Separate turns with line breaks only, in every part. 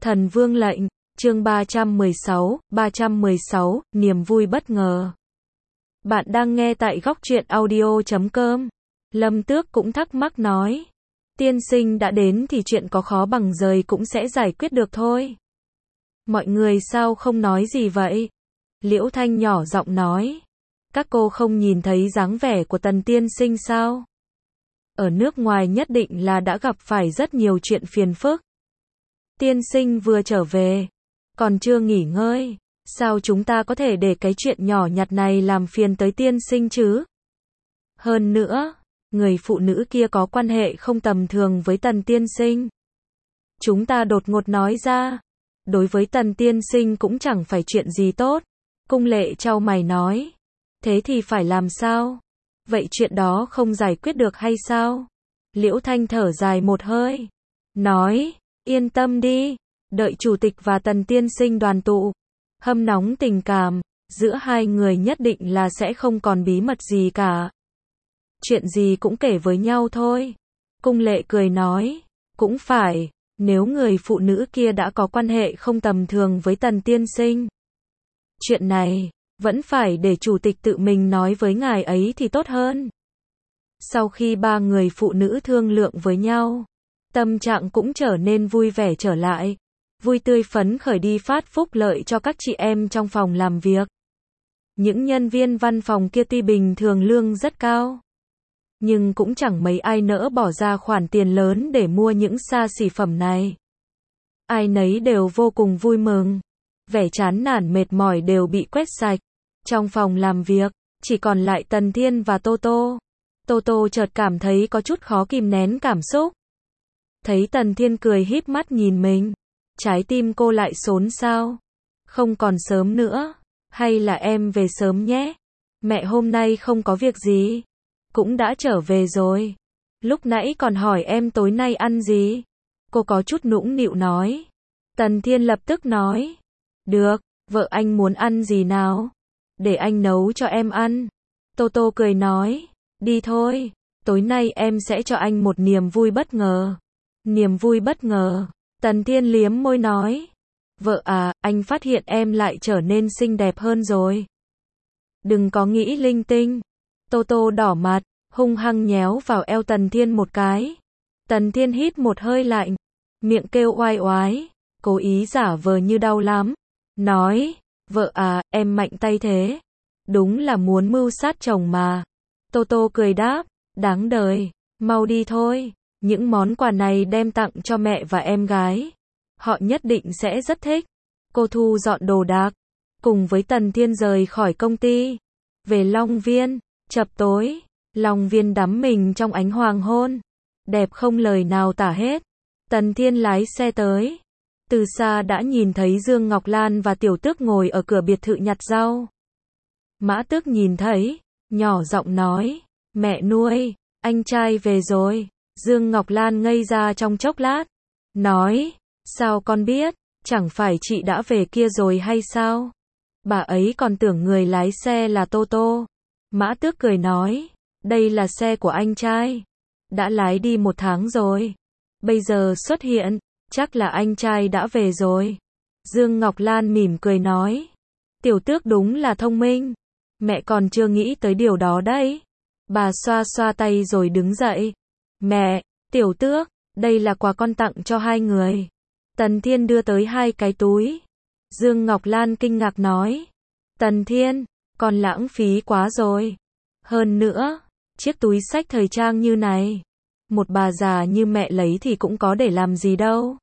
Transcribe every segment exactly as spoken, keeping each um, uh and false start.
Thần vương lệnh, chương ba trăm mười sáu, ba trăm mười sáu, niềm vui bất ngờ. Bạn đang nghe tại góc truyện audio chấm com. Lâm Tước cũng thắc mắc nói. Tiên sinh đã đến thì chuyện có khó bằng rời cũng sẽ giải quyết được thôi. Mọi người sao không nói gì vậy? Liễu Thanh nhỏ giọng nói. Các cô không nhìn thấy dáng vẻ của Tần tiên sinh sao? Ở nước ngoài nhất định là đã gặp phải rất nhiều chuyện phiền phức. Tiên sinh vừa trở về, còn chưa nghỉ ngơi, sao chúng ta có thể để cái chuyện nhỏ nhặt này làm phiền tới tiên sinh chứ? Hơn nữa, người phụ nữ kia có quan hệ không tầm thường với Tần tiên sinh. Chúng ta đột ngột nói ra, đối với Tần tiên sinh cũng chẳng phải chuyện gì tốt. Cung Lệ chau mày nói, thế thì phải làm sao? Vậy chuyện đó không giải quyết được hay sao? Liễu Thanh thở dài một hơi, nói, yên tâm đi, đợi chủ tịch và Tần tiên sinh đoàn tụ, hâm nóng tình cảm, giữa hai người nhất định là sẽ không còn bí mật gì cả. Chuyện gì cũng kể với nhau thôi. Cung Lệ cười nói, cũng phải, nếu người phụ nữ kia đã có quan hệ không tầm thường với Tần tiên sinh. Chuyện này, vẫn phải để chủ tịch tự mình nói với ngài ấy thì tốt hơn. Sau khi ba người phụ nữ thương lượng với nhau, tâm trạng cũng trở nên vui vẻ trở lại, vui tươi phấn khởi đi phát phúc lợi cho các chị em trong phòng làm việc. Những nhân viên văn phòng kia tuy bình thường lương rất cao, nhưng cũng chẳng mấy ai nỡ bỏ ra khoản tiền lớn để mua những xa xỉ phẩm này. Ai nấy đều vô cùng vui mừng, vẻ chán nản mệt mỏi đều bị quét sạch. Trong phòng làm việc, chỉ còn lại Tần Thiên và Tô Tô. Tô Tô chợt cảm thấy có chút khó kìm nén cảm xúc. Thấy Tần Thiên cười híp mắt nhìn mình, trái tim cô lại xốn xao. Không còn sớm nữa, hay là em về sớm nhé. Mẹ hôm nay không có việc gì, cũng đã trở về rồi. Lúc nãy còn hỏi em tối nay ăn gì. Cô có chút nũng nịu nói. Tần Thiên lập tức nói, được, vợ anh muốn ăn gì nào? Để anh nấu cho em ăn. Tô Tô cười nói, đi thôi, tối nay em sẽ cho anh một niềm vui bất ngờ. Niềm vui bất ngờ. Tần Thiên liếm môi nói, vợ à, anh phát hiện em lại trở nên xinh đẹp hơn rồi. Đừng có nghĩ linh tinh. Tô Tô đỏ mặt, hung hăng nhéo vào eo Tần Thiên một cái. Tần Thiên hít một hơi lạnh, miệng kêu oai oái, cố ý giả vờ như đau lắm. Nói, vợ à, em mạnh tay thế. Đúng là muốn mưu sát chồng mà. Tô Tô cười đáp, đáng đời, mau đi thôi. Những món quà này đem tặng cho mẹ và em gái. Họ nhất định sẽ rất thích. Cô thu dọn đồ đạc, cùng với Tần Thiên rời khỏi công ty. Về Long Viên, chập tối, Long Viên đắm mình trong ánh hoàng hôn. Đẹp không lời nào tả hết. Tần Thiên lái xe tới. Từ xa đã nhìn thấy Dương Ngọc Lan và Tiểu Tước ngồi ở cửa biệt thự nhặt rau. Mã Tước nhìn thấy, nhỏ giọng nói, mẹ nuôi, anh trai về rồi. Dương Ngọc Lan ngây ra trong chốc lát, nói, sao con biết, chẳng phải chị đã về kia rồi hay sao? Bà ấy còn tưởng người lái xe là Tô Tô. Mã Tước cười nói, đây là xe của anh trai, đã lái đi một tháng rồi, bây giờ xuất hiện, chắc là anh trai đã về rồi. Dương Ngọc Lan mỉm cười nói, Tiểu Tước đúng là thông minh, mẹ còn chưa nghĩ tới điều đó đấy. Bà xoa xoa tay rồi đứng dậy. Mẹ, Tiểu Tước, đây là quà con tặng cho hai người. Tần Thiên đưa tới hai cái túi. Dương Ngọc Lan kinh ngạc nói, Tần Thiên, con lãng phí quá rồi. Hơn nữa, chiếc túi xách thời trang như này, một bà già như mẹ lấy thì cũng có để làm gì đâu.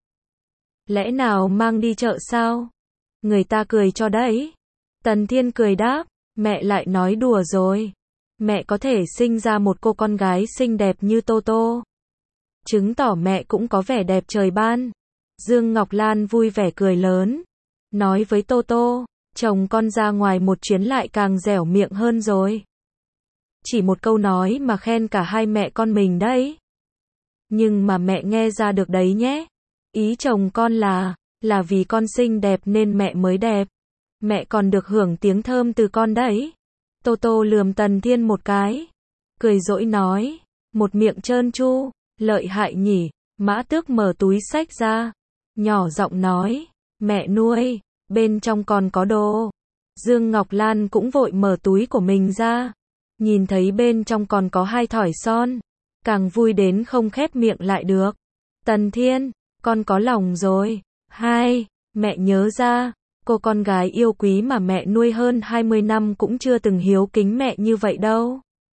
Lẽ nào mang đi chợ sao? Người ta cười cho đấy. Tần Thiên cười đáp, mẹ lại nói đùa rồi. Mẹ có thể sinh ra một cô con gái xinh đẹp như Tô Tô, chứng tỏ mẹ cũng có vẻ đẹp trời ban. Dương Ngọc Lan vui vẻ cười lớn, nói với Tô Tô, chồng con ra ngoài một chuyến lại càng dẻo miệng hơn rồi. Chỉ một câu nói mà khen cả hai mẹ con mình đấy. Nhưng mà mẹ nghe ra được đấy nhé. Ý chồng con là, là vì con xinh đẹp nên mẹ mới đẹp. Mẹ còn được hưởng tiếng thơm từ con đấy. Tô Tô lườm Tần Thiên một cái, cười dỗi nói, một miệng trơn tru, lợi hại nhỉ. Mã Tước mở túi xách ra, nhỏ giọng nói, mẹ nuôi, bên trong còn có đồ. Dương Ngọc Lan cũng vội mở túi của mình ra, nhìn thấy bên trong còn có hai thỏi son, càng vui đến không khép miệng lại được. Tần Thiên, con có lòng rồi. Hai, mẹ nhớ ra, cô con gái yêu quý mà mẹ nuôi hơn hai mươi năm cũng chưa từng hiếu kính mẹ như vậy đâu.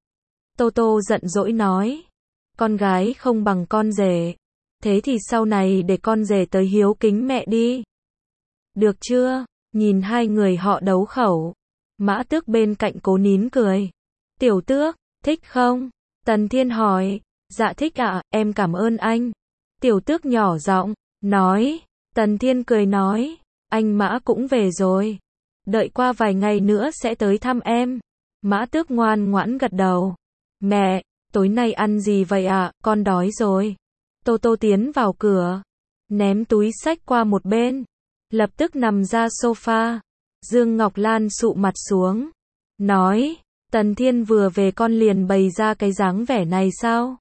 Tô Tô giận dỗi nói, con gái không bằng con rể, thế thì sau này để con rể tới hiếu kính mẹ đi. Được chưa? Nhìn hai người họ đấu khẩu, Mã Tước bên cạnh cố nín cười. Tiểu Tước, thích không? Tần Thiên hỏi. Dạ thích ạ, à, em cảm ơn anh. Tiểu Tước nhỏ giọng nói. Tần Thiên cười nói, anh Mã cũng về rồi, đợi qua vài ngày nữa sẽ tới thăm em. Mã Tước ngoan ngoãn gật đầu. Mẹ, tối nay ăn gì vậy ạ? À? Con đói rồi. Tô Tô tiến vào cửa, ném túi xách qua một bên, lập tức nằm ra sofa. Dương Ngọc Lan sụ mặt xuống, nói, Tần Thiên vừa về con liền bày ra cái dáng vẻ này sao?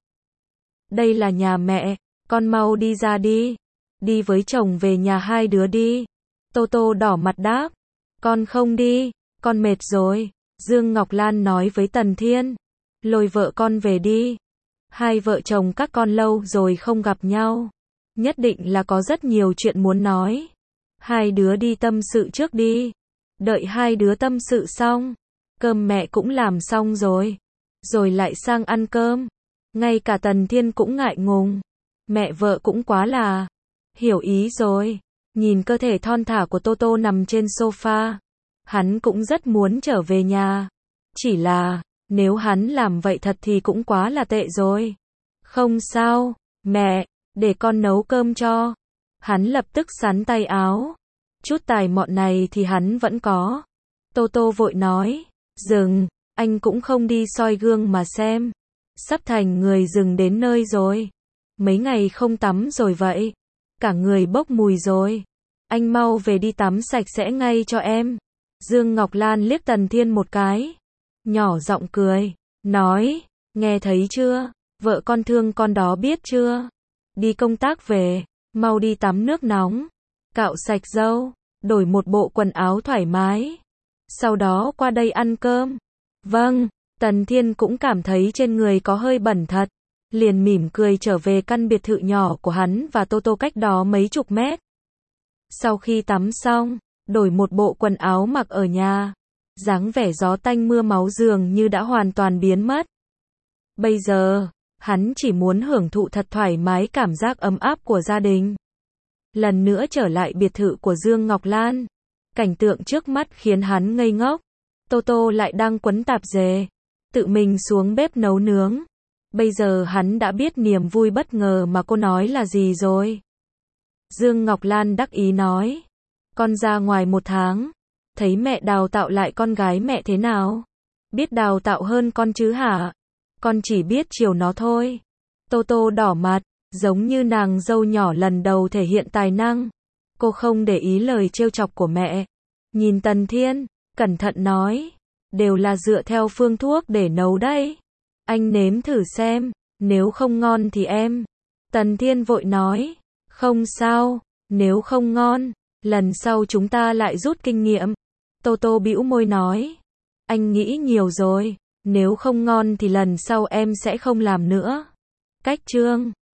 Đây là nhà mẹ, con mau đi ra đi. Đi với chồng về nhà hai đứa đi. Tô Tô đỏ mặt đáp, con không đi, con mệt rồi. Dương Ngọc Lan nói với Tần Thiên, lôi vợ con về đi. Hai vợ chồng các con lâu rồi không gặp nhau, nhất định là có rất nhiều chuyện muốn nói. Hai đứa đi tâm sự trước đi. Đợi hai đứa tâm sự xong, cơm mẹ cũng làm xong rồi, rồi lại sang ăn cơm. Ngay cả Tần Thiên cũng ngại ngùng. Mẹ vợ cũng quá là hiểu ý rồi. Nhìn cơ thể thon thả của Tô Tô nằm trên sofa, hắn cũng rất muốn trở về nhà. Chỉ là, nếu hắn làm vậy thật thì cũng quá là tệ rồi. Không sao, mẹ, để con nấu cơm cho. Hắn lập tức xắn tay áo. Chút tài mọn này thì hắn vẫn có. Tô Tô vội nói, dừng, anh cũng không đi soi gương mà xem. Sắp thành người rừng đến nơi rồi. Mấy ngày không tắm rồi vậy. Cả người bốc mùi rồi. Anh mau về đi tắm sạch sẽ ngay cho em. Dương Ngọc Lan liếc Tần Thiên một cái, nhỏ giọng cười, nói, nghe thấy chưa, vợ con thương con đó biết chưa. Đi công tác về, mau đi tắm nước nóng, cạo sạch râu, đổi một bộ quần áo thoải mái, sau đó qua đây ăn cơm. Vâng. Tần Thiên cũng cảm thấy trên người có hơi bẩn thật, liền mỉm cười trở về căn biệt thự nhỏ của hắn và Tô Tô cách đó mấy chục mét. Sau khi tắm xong, đổi một bộ quần áo mặc ở nhà, dáng vẻ gió tanh mưa máu dường như đã hoàn toàn biến mất. Bây giờ, hắn chỉ muốn hưởng thụ thật thoải mái cảm giác ấm áp của gia đình. Lần nữa trở lại biệt thự của Dương Ngọc Lan, cảnh tượng trước mắt khiến hắn ngây ngốc. Tô Tô lại đang quấn tạp dề, tự mình xuống bếp nấu nướng. Bây giờ hắn đã biết niềm vui bất ngờ mà cô nói là gì rồi. Dương Ngọc Lan đắc ý nói, con ra ngoài một tháng, thấy mẹ đào tạo lại con gái mẹ thế nào? Biết đào tạo hơn con chứ hả? Con chỉ biết chiều nó thôi. Tô Tô đỏ mặt, giống như nàng dâu nhỏ lần đầu thể hiện tài năng. Cô không để ý lời trêu chọc của mẹ. Nhìn Tần Thiên, cẩn thận nói, đều là dựa theo phương thuốc để nấu đấy. Anh nếm thử xem, nếu không ngon thì em. Tần Thiên vội nói, không sao, nếu không ngon, lần sau chúng ta lại rút kinh nghiệm. Tô Tô bĩu môi nói, anh nghĩ nhiều rồi, nếu không ngon thì lần sau em sẽ không làm nữa. Cách chương